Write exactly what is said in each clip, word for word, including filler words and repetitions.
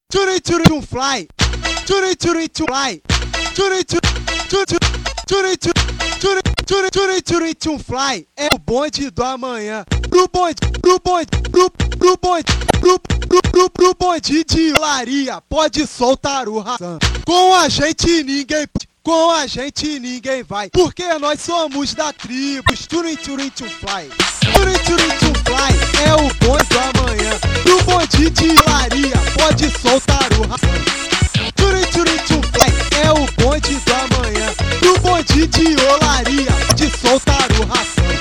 Turi turi to fly. Turi turi to fly. Turi turi turi turi turi turi turi turi to fly. É o bonde do amanhã. Pro bonde, pro bonde, pro pro bonde, pro pro pro pro bonde de olaria. Pode soltar o ração. Com a gente ninguém Com a gente ninguém vai, porque nós somos da tribo. Turi turi to fly. Turi turi to fly. É o bonde do amanhã. Pro bonde de olaria. Pode soltar o ração. Turi turi to fly. É o bonde do amanhã. Pro bonde de olaria. Pode soltar o ração.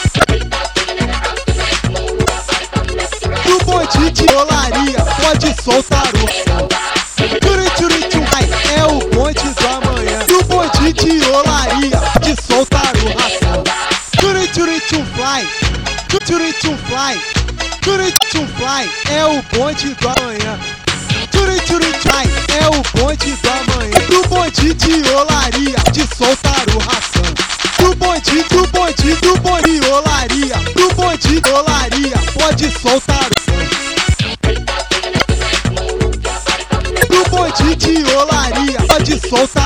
Pro bonde de olaria. Pode soltar o ração. Turi turi to fly. É o bonde do amanhã. Pro bonde de olaria. Pode soltar o ração. Turi turi to fly. Turi to fly. Turi to fly. É o bonde do amanhã. Turi turi to fly. É o bonde do amanhã. Pro bonde de olaria. De soltar o ração. Pro bonde, pro bonde, pro bonde de olaria. Pro bonde de olaria. Pode soltar o som. Pro bonde de olaria. Pode soltar